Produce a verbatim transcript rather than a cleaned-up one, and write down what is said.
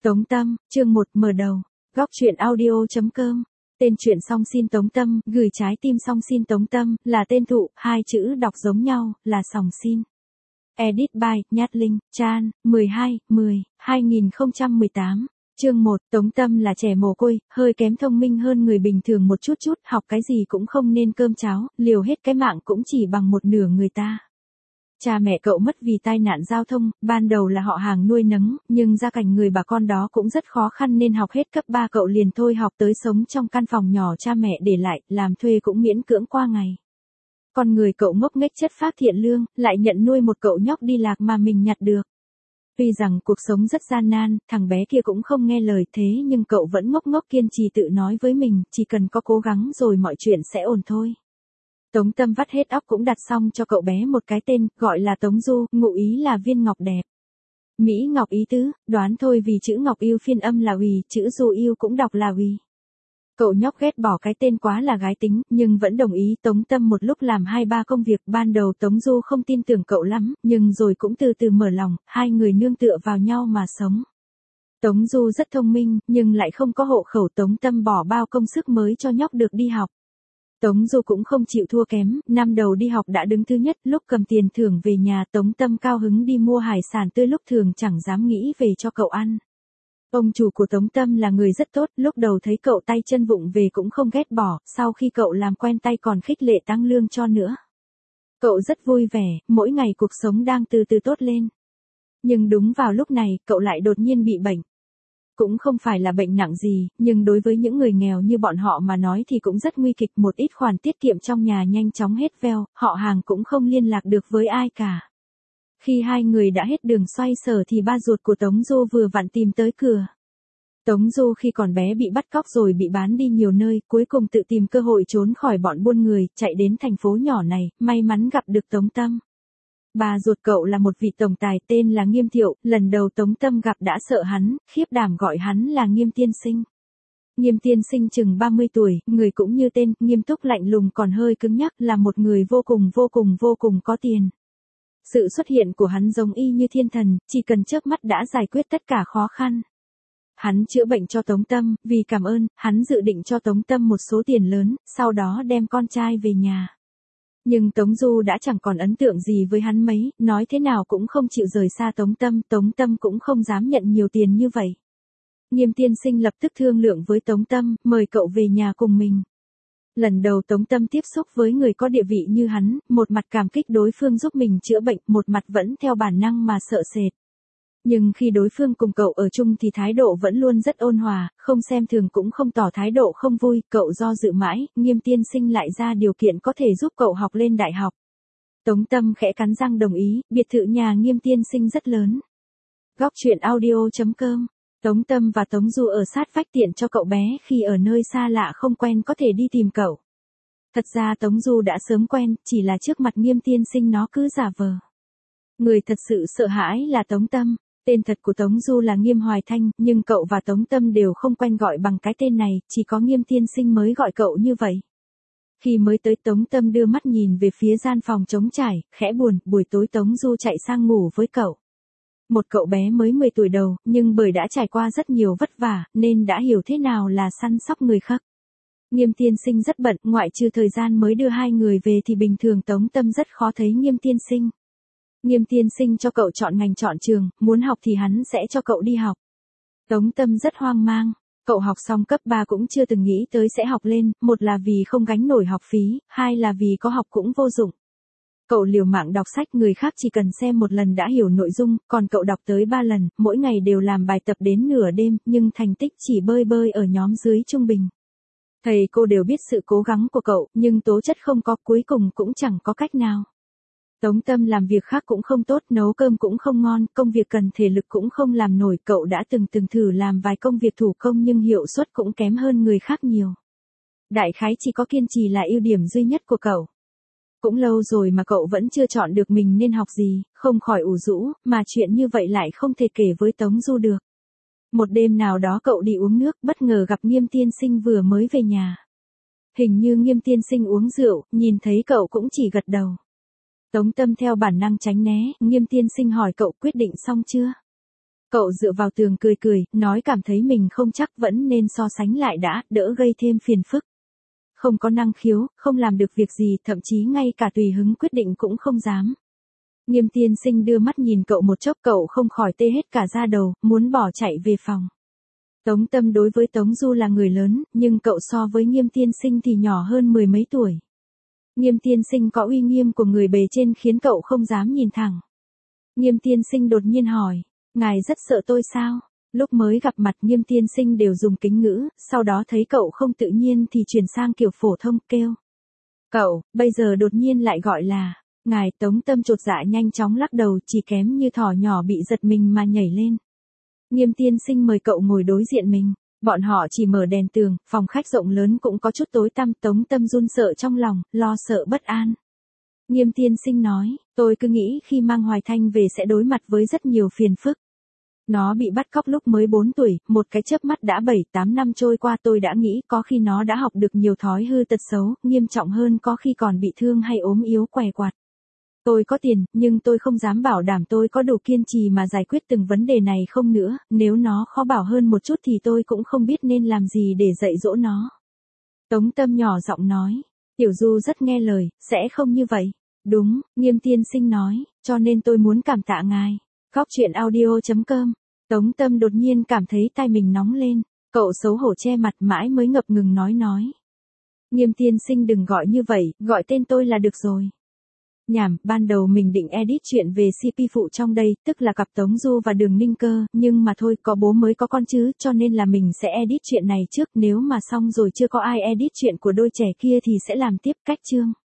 Tống Tâm, chương một mở đầu. Góc truyện audio.com. Tên truyện Song Xin Tống Tâm, gửi trái tim Song Xin Tống Tâm, là tên thụ, hai chữ đọc giống nhau, là Sòng Xin. Edit by, Nhát Linh, Chan, mười hai, mười, hai nghìn không trăm mười tám. Chương một, Tống Tâm là trẻ mồ côi, hơi kém thông minh hơn người bình thường một chút chút, học cái gì cũng không nên cơm cháo, liều hết cái mạng cũng chỉ bằng một nửa người ta. Cha mẹ cậu mất vì tai nạn giao thông, ban đầu là họ hàng nuôi nấng, nhưng gia cảnh người bà con đó cũng rất khó khăn nên học hết cấp ba cậu liền thôi học tới sống trong căn phòng nhỏ cha mẹ để lại, làm thuê cũng miễn cưỡng qua ngày. Con người cậu ngốc nghếch chất phác thiện lương, lại nhận nuôi một cậu nhóc đi lạc mà mình nhặt được. Tuy rằng cuộc sống rất gian nan, thằng bé kia cũng không nghe lời thế nhưng cậu vẫn ngốc ngốc kiên trì tự nói với mình, chỉ cần có cố gắng rồi mọi chuyện sẽ ổn thôi. Tống Tâm vắt hết óc cũng đặt xong cho cậu bé một cái tên, gọi là Tống Du, ngụ ý là viên ngọc đẹp. Mỹ Ngọc ý tứ, đoán thôi vì chữ Ngọc Yêu phiên âm là Uy, chữ Du Yêu cũng đọc là Uy. Cậu nhóc ghét bỏ cái tên quá là gái tính, nhưng vẫn đồng ý Tống Tâm một lúc làm hai ba công việc. Ban đầu Tống Du không tin tưởng cậu lắm, nhưng rồi cũng từ từ mở lòng, hai người nương tựa vào nhau mà sống. Tống Du rất thông minh, nhưng lại không có hộ khẩu. Tống Tâm bỏ bao công sức mới cho nhóc được đi học. Tống Du cũng không chịu thua kém, năm đầu đi học đã đứng thứ nhất, lúc cầm tiền thưởng về nhà Tống Tâm cao hứng đi mua hải sản tươi lúc thường chẳng dám nghĩ về cho cậu ăn. Ông chủ của Tống Tâm là người rất tốt, lúc đầu thấy cậu tay chân vụng về cũng không ghét bỏ, sau khi cậu làm quen tay còn khích lệ tăng lương cho nữa. Cậu rất vui vẻ, mỗi ngày cuộc sống đang từ từ tốt lên. Nhưng đúng vào lúc này, cậu lại đột nhiên bị bệnh. Cũng không phải là bệnh nặng gì, nhưng đối với những người nghèo như bọn họ mà nói thì cũng rất nguy kịch. Một ít khoản tiết kiệm trong nhà nhanh chóng hết veo, họ hàng cũng không liên lạc được với ai cả. Khi hai người đã hết đường xoay sở thì ba ruột của Tống Du vừa vặn tìm tới cửa. Tống Du khi còn bé bị bắt cóc rồi bị bán đi nhiều nơi, cuối cùng tự tìm cơ hội trốn khỏi bọn buôn người, chạy đến thành phố nhỏ này, may mắn gặp được Tống Tâm. Bà ruột cậu là một vị tổng tài tên là Nghiêm Thiệu, lần đầu Tống Tâm gặp đã sợ hắn, khiếp đảm gọi hắn là Nghiêm tiên sinh. Nghiêm tiên sinh chừng ba mươi tuổi, người cũng như tên, nghiêm túc lạnh lùng còn hơi cứng nhắc, là một người vô cùng vô cùng vô cùng có tiền. Sự xuất hiện của hắn giống y như thiên thần, chỉ cần chớp mắt đã giải quyết tất cả khó khăn. Hắn chữa bệnh cho Tống Tâm, vì cảm ơn, hắn dự định cho Tống Tâm một số tiền lớn, sau đó đem con trai về nhà. Nhưng Tống Du đã chẳng còn ấn tượng gì với hắn mấy, nói thế nào cũng không chịu rời xa Tống Tâm, Tống Tâm cũng không dám nhận nhiều tiền như vậy. Nghiêm tiên sinh lập tức thương lượng với Tống Tâm, mời cậu về nhà cùng mình. Lần đầu Tống Tâm tiếp xúc với người có địa vị như hắn, một mặt cảm kích đối phương giúp mình chữa bệnh, một mặt vẫn theo bản năng mà sợ sệt. Nhưng khi đối phương cùng cậu ở chung thì thái độ vẫn luôn rất ôn hòa, không xem thường cũng không tỏ thái độ không vui, cậu do dự mãi, Nghiêm tiên sinh lại ra điều kiện có thể giúp cậu học lên đại học. Tống Tâm khẽ cắn răng đồng ý, biệt thự nhà Nghiêm tiên sinh rất lớn. Góc truyện audio.com. Tống Tâm và Tống Du ở sát vách tiện cho cậu bé khi ở nơi xa lạ không quen có thể đi tìm cậu. Thật ra Tống Du đã sớm quen, chỉ là trước mặt Nghiêm tiên sinh nó cứ giả vờ. Người thật sự sợ hãi là Tống Tâm. Tên thật của Tống Du là Nghiêm Hoài Thanh, nhưng cậu và Tống Tâm đều không quen gọi bằng cái tên này, chỉ có Nghiêm tiên sinh mới gọi cậu như vậy. Khi mới tới Tống Tâm đưa mắt nhìn về phía gian phòng trống trải, khẽ buồn, buổi tối Tống Du chạy sang ngủ với cậu. Một cậu bé mới mười tuổi đầu, nhưng bởi đã trải qua rất nhiều vất vả, nên đã hiểu thế nào là săn sóc người khác. Nghiêm tiên sinh rất bận, ngoại trừ thời gian mới đưa hai người về thì bình thường Tống Tâm rất khó thấy Nghiêm tiên sinh. Nghiêm tiên sinh cho cậu chọn ngành chọn trường, muốn học thì hắn sẽ cho cậu đi học. Tống Tâm rất hoang mang, cậu học xong cấp ba cũng chưa từng nghĩ tới sẽ học lên, một là vì không gánh nổi học phí, hai là vì có học cũng vô dụng. Cậu liều mạng đọc sách, người khác chỉ cần xem một lần đã hiểu nội dung, còn cậu đọc tới ba lần, mỗi ngày đều làm bài tập đến nửa đêm, nhưng thành tích chỉ bơi bơi ở nhóm dưới trung bình. Thầy cô đều biết sự cố gắng của cậu, nhưng tố chất không có, cuối cùng cũng chẳng có cách nào. Tống Tâm làm việc khác cũng không tốt, nấu cơm cũng không ngon, công việc cần thể lực cũng không làm nổi, cậu đã từng từng thử làm vài công việc thủ công nhưng hiệu suất cũng kém hơn người khác nhiều. Đại khái chỉ có kiên trì là ưu điểm duy nhất của cậu. Cũng lâu rồi mà cậu vẫn chưa chọn được mình nên học gì, không khỏi ủ rũ, mà chuyện như vậy lại không thể kể với Tống Du được. Một đêm nào đó cậu đi uống nước, bất ngờ gặp Nghiêm tiên sinh vừa mới về nhà. Hình như Nghiêm tiên sinh uống rượu, nhìn thấy cậu cũng chỉ gật đầu. Tống Tâm theo bản năng tránh né, Nghiêm tiên sinh hỏi cậu quyết định xong chưa? Cậu dựa vào tường cười cười, nói cảm thấy mình không chắc vẫn nên so sánh lại đã, đỡ gây thêm phiền phức. Không có năng khiếu, không làm được việc gì, thậm chí ngay cả tùy hứng quyết định cũng không dám. Nghiêm tiên sinh đưa mắt nhìn cậu một chốc, cậu không khỏi tê hết cả da đầu, muốn bỏ chạy về phòng. Tống Tâm đối với Tống Du là người lớn, nhưng cậu so với Nghiêm tiên sinh thì nhỏ hơn mười mấy tuổi. Nghiêm tiên sinh có uy nghiêm của người bề trên khiến cậu không dám nhìn thẳng. Nghiêm tiên sinh đột nhiên hỏi, ngài rất sợ tôi sao? Lúc mới gặp mặt Nghiêm tiên sinh đều dùng kính ngữ, sau đó thấy cậu không tự nhiên thì chuyển sang kiểu phổ thông, kêu. Cậu, bây giờ đột nhiên lại gọi là, ngài. Tống Tâm chột dạ nhanh chóng lắc đầu, chỉ kém như thỏ nhỏ bị giật mình mà nhảy lên. Nghiêm tiên sinh mời cậu ngồi đối diện mình. Bọn họ chỉ mở đèn tường, phòng khách rộng lớn cũng có chút tối tăm. Tống Tâm run sợ trong lòng, lo sợ bất an. Nghiêm tiên sinh nói, tôi cứ nghĩ khi mang Hoài Thanh về sẽ đối mặt với rất nhiều phiền phức. Nó bị bắt cóc lúc mới bốn tuổi, một cái chớp mắt đã bảy tám năm trôi qua, tôi đã nghĩ có khi nó đã học được nhiều thói hư tật xấu, nghiêm trọng hơn có khi còn bị thương hay ốm yếu què quặt. Tôi có tiền, nhưng tôi không dám bảo đảm tôi có đủ kiên trì mà giải quyết từng vấn đề này không nữa, nếu nó khó bảo hơn một chút thì tôi cũng không biết nên làm gì để dạy dỗ nó. Tống Tâm nhỏ giọng nói, Tiểu Du rất nghe lời, sẽ không như vậy. Đúng, Nghiêm tiên sinh nói, cho nên tôi muốn cảm tạ ngài. Góc truyện audio chấm com. Tống Tâm đột nhiên cảm thấy tai mình nóng lên, cậu xấu hổ che mặt mãi mới ngập ngừng nói nói. Nghiêm tiên sinh đừng gọi như vậy, gọi tên tôi là được rồi. Nhảm, ban đầu mình định edit chuyện về xê pê phụ trong đây, tức là cặp Tống Du và Đường Ninh Cơ, nhưng mà thôi, có bố mới có con chứ, cho nên là mình sẽ edit chuyện này trước, nếu mà xong rồi chưa có ai edit chuyện của đôi trẻ kia thì sẽ làm tiếp cách chương.